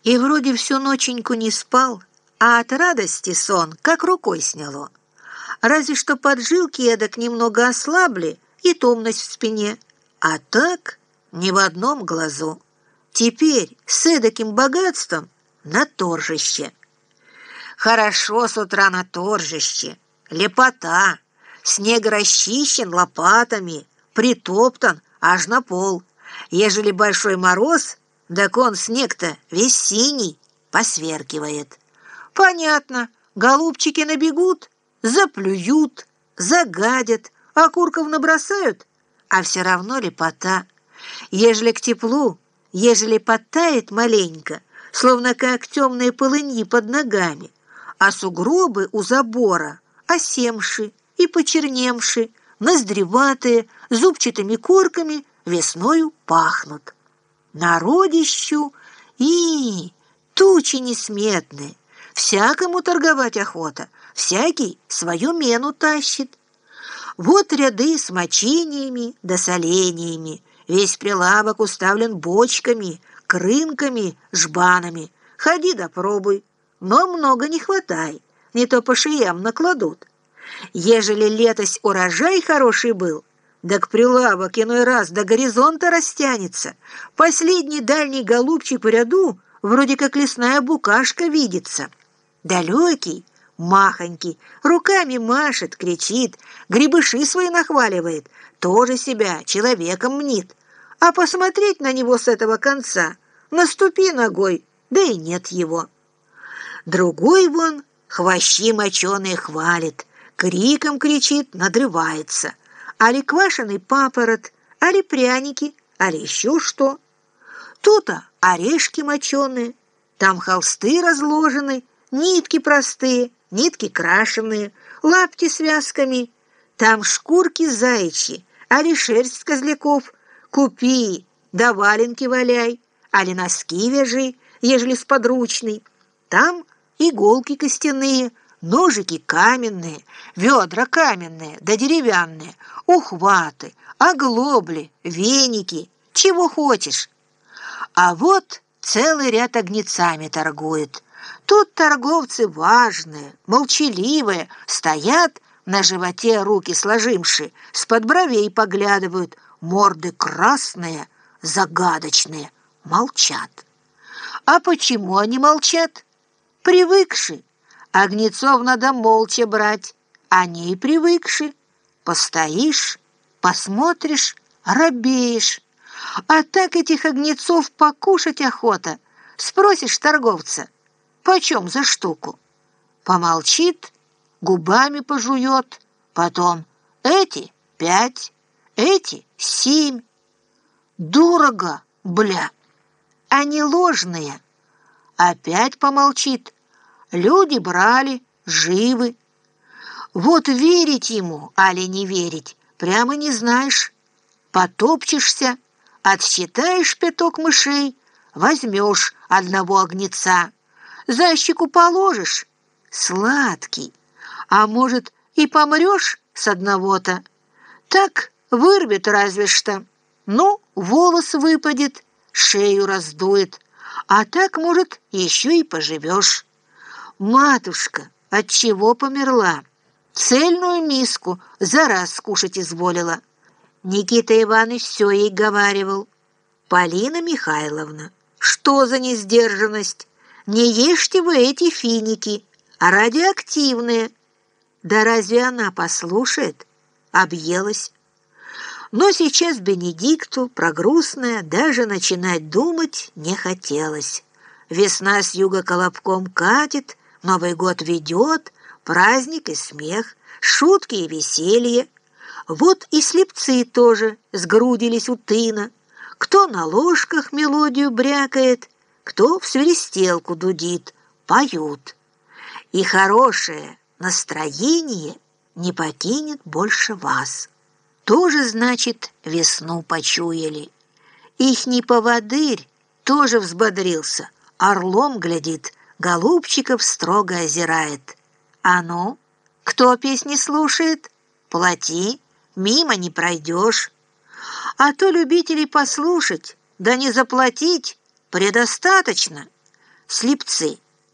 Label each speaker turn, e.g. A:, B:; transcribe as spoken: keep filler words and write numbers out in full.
A: И вроде всю ноченьку не спал, а от радости сон как рукой сняло. Разве что поджилки эдак немного ослабли и томность в спине, а так ни в одном глазу. Теперь с эдаким богатством на торжище. Хорошо с утра на торжище, лепота, снег расчищен лопатами, притоптан аж на пол. Ежели большой мороз, так он снег-то весь синий, посверкивает. Понятно, голубчики набегут, заплюют, загадят, окурков набросают, а все равно лепота. Ежели к теплу, ежели подтает маленько, словно как темные полыньи под ногами, а сугробы у забора осемши и почернемши, ноздреватые, зубчатыми корками весною пахнут. Народищу и тучи несметные, всякому торговать охота, всякий свою мену тащит. Вот ряды с мочениями да солениями, весь прилавок уставлен бочками, крынками, жбанами. Ходи да пробуй, но много не хватай, не то по шеям накладут. Ежели летось урожай хороший был, так прилавок иной раз до горизонта растянется. Последний дальний голубчик в ряду вроде как лесная букашка видится. Далекий, махонький, руками машет, кричит, грибыши свои нахваливает, тоже себя человеком мнит. А посмотреть на него с этого конца, наступи ногой, да и нет его. Другой вон хвощи моченые хвалит, криком кричит, надрывается. Али квашеный папорот, али пряники, али еще что. Тут-то орешки моченые, там холсты разложены, нитки простые, нитки крашеные, лапти с вязками, там шкурки заячьи, али шерсть с козляков. Купи, да валенки валяй, али носки вяжи, ежели сподручный. Там иголки костяные, ножики каменные, ведра каменные да деревянные, ухваты, оглобли, веники, чего хочешь. А вот целый ряд огнецами торгует. Тут торговцы важные, молчаливые, стоят, на животе руки сложимши, с-под бровей поглядывают, морды красные, загадочные, молчат. А почему они молчат? Привыкши. Огнецов надо молча брать, они и привыкши. Постоишь, посмотришь, робеешь. А так этих огнецов покушать охота. Спросишь торговца, почем за штуку? Помолчит, губами пожует, потом эти пять, эти семь. Дорого, бля, они ложные. Опять помолчит. Люди брали, живы. Вот верить ему, али не верить, прямо не знаешь. Потопчешься, отсчитаешь пяток мышей, возьмешь одного огнеца, за щеку положишь, сладкий, а может и помрешь с одного-то. Так вырвет разве что, ну, волос выпадет, шею раздует, а так, может, еще и поживешь. Матушка отчего померла? Цельную миску за раз скушать изволила. Никита Иванович все ей говаривал. Полина Михайловна, что за несдержанность? Не ешьте вы эти финики, а радиоактивные. Да разве она послушает? Объелась. Но сейчас Бенедикту про грустное даже начинать думать не хотелось. Весна с юга колобком катит, Новый год ведет, праздник и смех, шутки и веселье. Вот и слепцы тоже сгрудились у тына. Кто на ложках мелодию брякает, кто в свиристелку дудит, поют. И хорошее настроение не покинет больше вас. Тоже, значит, весну почуяли. Ихний поводырь тоже взбодрился, орлом глядит, голубчиков строго озирает. А ну, кто песни слушает? Плати, мимо не пройдешь. А то любителей послушать, да не заплатить предостаточно. слепцы.